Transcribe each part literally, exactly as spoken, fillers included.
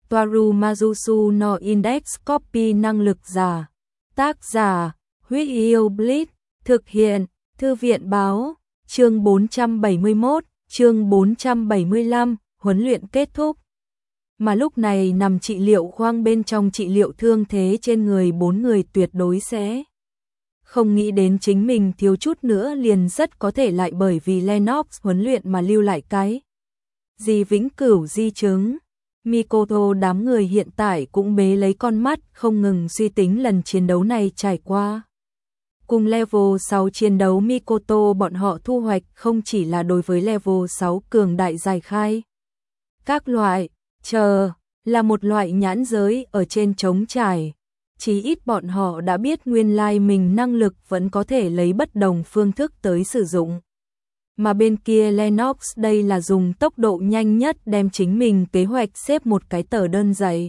Toaru Majusu no Index Copy năng lực giả. Tác giả, Huyết Yêu Blitz, thực hiện, Thư viện báo, chương bốn trăm bảy mươi mốt, chương bốn trăm bảy mươi lăm, huấn luyện kết thúc. Mà lúc này nằm trị liệu khoang bên trong trị liệu thương thế trên người bốn người tuyệt đối sẽ không nghĩ đến chính mình thiếu chút nữa liền rất có thể lại bởi vì Lennox huấn luyện mà lưu lại cái gì vĩnh cửu di chứng. Mikoto đám người hiện tại cũng bế lấy con mắt không ngừng suy tính lần chiến đấu này trải qua. Cùng level sáu chiến đấu Mikoto bọn họ thu hoạch không chỉ là đối với level sáu cường đại giải khai. Các loại, chờ, là một loại nhãn giới ở trên trống trải. Chí ít bọn họ đã biết nguyên lai mình năng lực vẫn có thể lấy bất đồng phương thức tới sử dụng. Mà bên kia Lennox đây là dùng tốc độ nhanh nhất đem chính mình kế hoạch xếp một cái tờ đơn dày.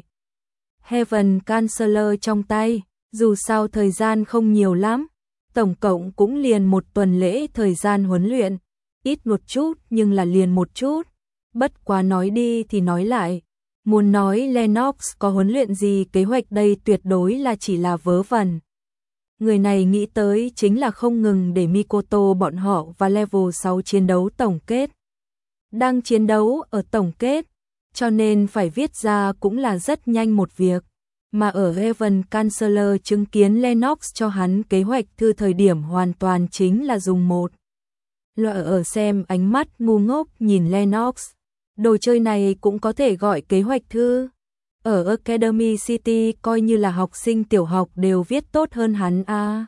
Heaven Chancellor trong tay, dù sao thời gian không nhiều lắm, tổng cộng cũng liền một tuần lễ thời gian huấn luyện, ít một chút nhưng là liền một chút, bất quá nói đi thì nói lại. Muốn nói Lennox có huấn luyện gì kế hoạch đây tuyệt đối là chỉ là vớ vẩn. Người này nghĩ tới chính là không ngừng để Mikoto bọn họ và level sáu chiến đấu tổng kết. Đang chiến đấu ở tổng kết, cho nên phải viết ra cũng là rất nhanh một việc. Mà ở Heaven Chancellor chứng kiến Lennox cho hắn kế hoạch thư thời điểm hoàn toàn chính là dùng một loại ở xem ánh mắt ngu ngốc nhìn Lennox. Đồ chơi này cũng có thể gọi kế hoạch thư. Ở Academy City coi như là học sinh tiểu học đều viết tốt hơn hắn a. À.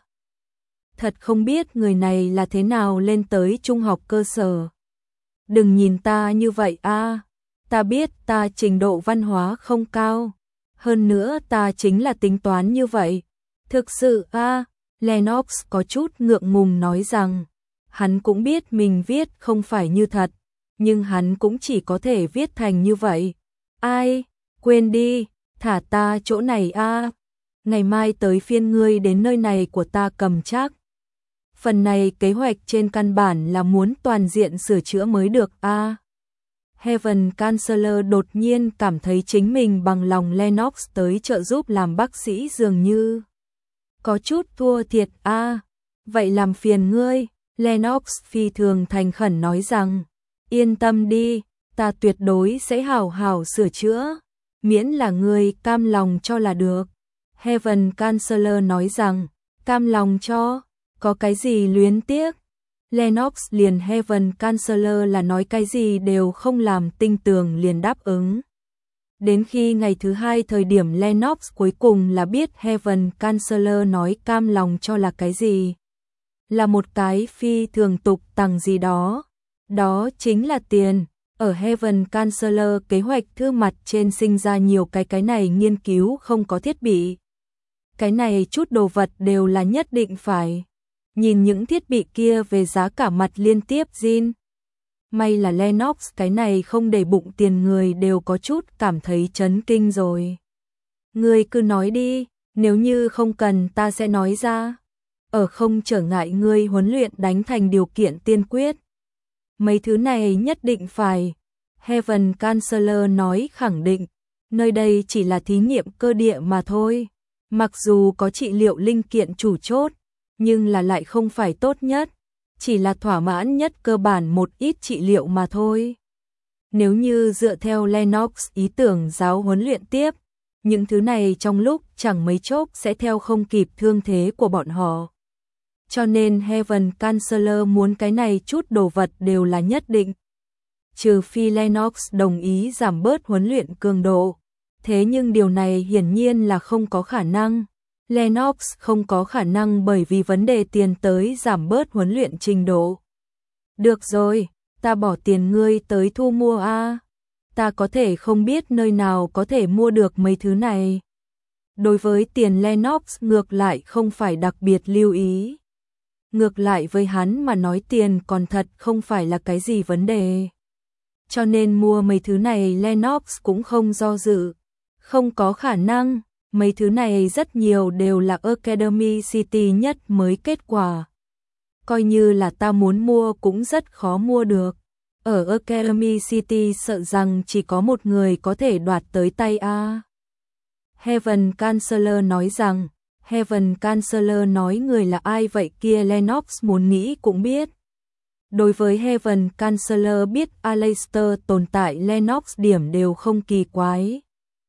Thật không biết người này là thế nào lên tới trung học cơ sở. Đừng nhìn ta như vậy a. À. Ta biết ta trình độ văn hóa không cao. Hơn nữa ta chính là tính toán như vậy. Thực sự a, à. Lennox có chút ngượng ngùng nói rằng hắn cũng biết mình viết không phải như thật. Nhưng hắn cũng chỉ có thể viết thành như vậy. Ai, quên đi, thả ta chỗ này a. À. Ngày mai tới phiên ngươi đến nơi này của ta cầm chắc. Phần này kế hoạch trên căn bản là muốn toàn diện sửa chữa mới được a. À. Heaven Chancellor đột nhiên cảm thấy chính mình bằng lòng Lennox tới trợ giúp làm bác sĩ dường như có chút thua thiệt a. À. Vậy làm phiền ngươi, Lennox phi thường thành khẩn nói rằng yên tâm đi, ta tuyệt đối sẽ hảo hảo sửa chữa, miễn là ngươi cam lòng cho là được. Heaven Chancellor nói rằng, cam lòng cho, có cái gì luyến tiếc. Lennox liền Heaven Chancellor là nói cái gì đều không làm tinh tường liền đáp ứng. Đến khi ngày thứ hai thời điểm Lennox cuối cùng là biết Heaven Chancellor nói cam lòng cho là cái gì. Là một cái phi thường tục tằng gì đó. Đó chính là tiền. Ở Heaven Chancellor kế hoạch thư mặt trên sinh ra nhiều cái cái này nghiên cứu không có thiết bị. Cái này chút đồ vật đều là nhất định phải. Nhìn những thiết bị kia về giá cả mặt liên tiếp zin. May là Lennox cái này không để bụng tiền người đều có chút cảm thấy chấn kinh rồi. Ngươi cứ nói đi, nếu như không cần ta sẽ nói ra. Ở không trở ngại ngươi huấn luyện đánh thành điều kiện tiên quyết. Mấy thứ này nhất định phải. Heaven Chancellor nói khẳng định, nơi đây chỉ là thí nghiệm cơ địa mà thôi. Mặc dù có trị liệu linh kiện chủ chốt, nhưng là lại không phải tốt nhất, chỉ là thỏa mãn nhất cơ bản một ít trị liệu mà thôi. Nếu như dựa theo Lennox ý tưởng giáo huấn luyện tiếp, những thứ này trong lúc chẳng mấy chốc sẽ theo không kịp thương thế của bọn họ. Cho nên Heaven Chancellor muốn cái này chút đồ vật đều là nhất định. Trừ phi Lennox đồng ý giảm bớt huấn luyện cường độ. Thế nhưng điều này hiển nhiên là không có khả năng. Lennox không có khả năng bởi vì vấn đề tiền tới giảm bớt huấn luyện trình độ. Được rồi, ta bỏ tiền ngươi tới thu mua a. À. Ta có thể không biết nơi nào có thể mua được mấy thứ này. Đối với tiền Lennox ngược lại không phải đặc biệt lưu ý. Ngược lại với hắn mà nói tiền còn thật không phải là cái gì vấn đề. Cho nên mua mấy thứ này Lennox cũng không do dự. Không có khả năng, mấy thứ này rất nhiều đều là Academy City nhất mới kết quả. Coi như là ta muốn mua cũng rất khó mua được. Ở Academy City sợ rằng chỉ có một người có thể đoạt tới tay a. Heaven Chancellor nói rằng, Heaven Chancellor nói người là ai vậy kia Lennox muốn nghĩ cũng biết. Đối với Heaven Chancellor biết Aleister tồn tại Lennox điểm đều không kỳ quái.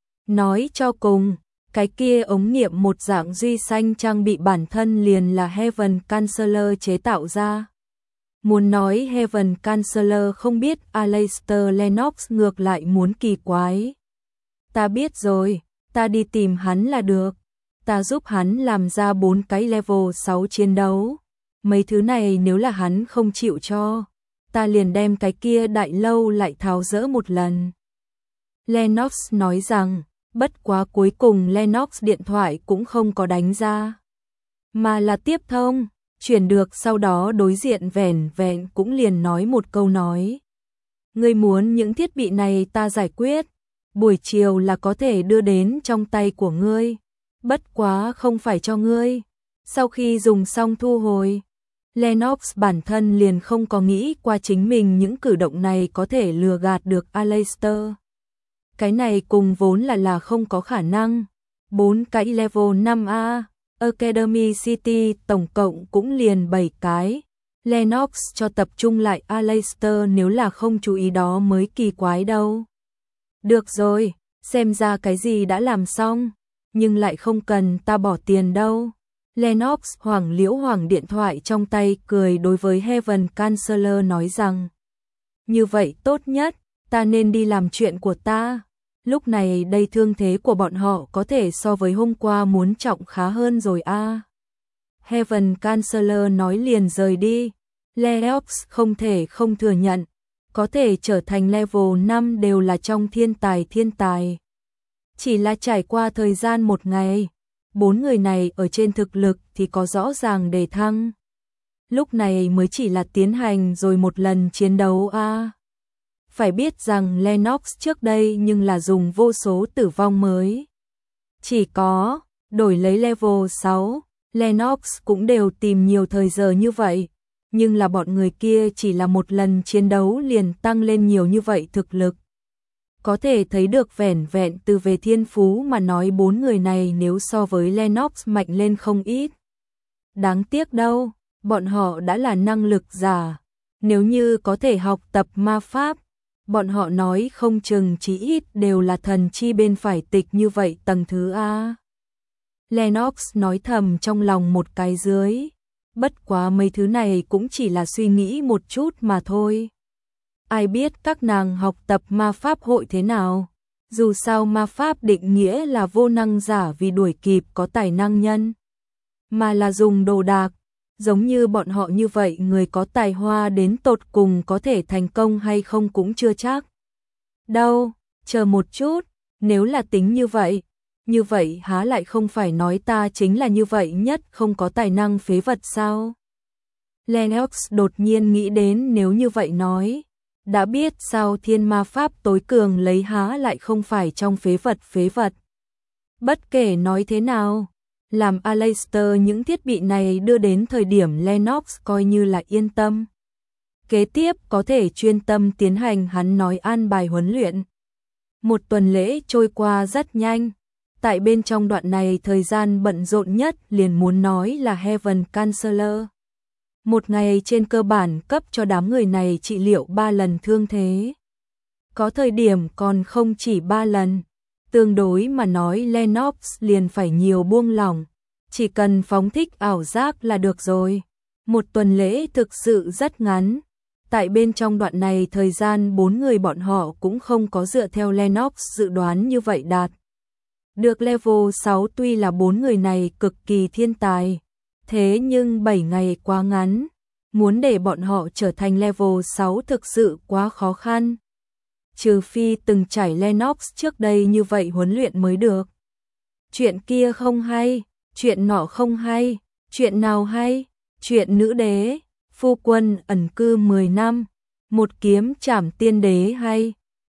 Nói cho cùng, cái kia ống nghiệm một dạng duy xanh trang bị bản thân liền là Heaven Chancellor chế tạo ra. Muốn nói Heaven Chancellor không biết Aleister Lennox ngược lại muốn kỳ quái. Ta biết rồi, ta đi tìm hắn là được. Ta giúp hắn làm ra bốn cái level sáu chiến đấu. Mấy thứ này nếu là hắn không chịu cho, ta liền đem cái kia đại lâu lại tháo dỡ một lần. Lennox nói rằng, bất quá cuối cùng Lennox điện thoại cũng không có đánh ra, mà là tiếp thông, chuyển được sau đó đối diện vẻn vẹn cũng liền nói một câu nói. Ngươi muốn những thiết bị này ta giải quyết, buổi chiều là có thể đưa đến trong tay của ngươi, bất quá không phải cho ngươi. Sau khi dùng xong thu hồi, Lennox bản thân liền không có nghĩ qua chính mình những cử động này có thể lừa gạt được Aleister. Cái này cùng vốn là là không có khả năng. Bốn cái level năm A, Academy City tổng cộng cũng liền bảy cái. Lennox cho tập trung lại Aleister nếu là không chú ý đó mới kỳ quái đâu. Được rồi, xem ra cái gì đã làm xong, nhưng lại không cần ta bỏ tiền đâu. Lennox hoảng liễu hoảng điện thoại trong tay cười đối với Heaven Chancellor nói rằng, như vậy tốt nhất, ta nên đi làm chuyện của ta. Lúc này đây thương thế của bọn họ có thể so với hôm qua muốn trọng khá hơn rồi a. À. Heaven Chancellor nói liền rời đi. Lennox không thể không thừa nhận, có thể trở thành level năm đều là trong thiên tài thiên tài. Chỉ là trải qua thời gian một ngày, bốn người này ở trên thực lực thì có rõ ràng đề thăng. Lúc này mới chỉ là tiến hành rồi một lần chiến đấu a. À. Phải biết rằng Lennox trước đây nhưng là dùng vô số tử vong mới. Chỉ có đổi lấy level sáu, Lennox cũng đều tìm nhiều thời giờ như vậy. Nhưng là bọn người kia chỉ là một lần chiến đấu liền tăng lên nhiều như vậy thực lực. Có thể thấy được vẻn vẹn từ về thiên phú mà nói bốn người này nếu so với Lennox mạnh lên không ít. Đáng tiếc đâu, bọn họ đã là năng lực giả. Nếu như có thể học tập ma pháp, bọn họ nói không chừng chí ít đều là thần chi bên phải tịch như vậy tầng thứ A. Lennox nói thầm trong lòng một cái dưới. Bất quá mấy thứ này cũng chỉ là suy nghĩ một chút mà thôi. Ai biết các nàng học tập ma pháp hội thế nào? Dù sao ma pháp định nghĩa là vô năng giả vì đuổi kịp có tài năng nhân, mà là dùng đồ đạc. Giống như bọn họ như vậy người có tài hoa đến tột cùng có thể thành công hay không cũng chưa chắc. Đâu, chờ một chút, nếu là tính như vậy, như vậy há lại không phải nói ta chính là như vậy nhất không có tài năng phế vật sao? Lennox đột nhiên nghĩ đến nếu như vậy nói, đã biết sao thiên ma pháp tối cường lấy há lại không phải trong phế vật phế vật. Bất kể nói thế nào, làm Aleister những thiết bị này đưa đến thời điểm Lennox coi như là yên tâm. Kế tiếp có thể chuyên tâm tiến hành hắn nói an bài huấn luyện. Một tuần lễ trôi qua rất nhanh. Tại bên trong đoạn này thời gian bận rộn nhất liền muốn nói là Heaven Chancellor. Một ngày trên cơ bản cấp cho đám người này trị liệu ba lần thương thế. Có thời điểm còn không chỉ ba lần. Tương đối mà nói Lennox liền phải nhiều buông lỏng. Chỉ cần phóng thích ảo giác là được rồi. Một tuần lễ thực sự rất ngắn. Tại bên trong đoạn này thời gian bốn người bọn họ cũng không có dựa theo Lennox dự đoán như vậy đạt. Được level sáu tuy là bốn người này cực kỳ thiên tài. Thế nhưng bảy ngày quá ngắn. Muốn để bọn họ trở thành level sáu thực sự quá khó khăn. Trừ phi từng trải Lennox trước đây như vậy huấn luyện mới được. Chuyện kia không hay, chuyện nọ không hay, chuyện nào hay, chuyện nữ đế, phu quân ẩn cư mười năm, một kiếm trảm tiên đế hay,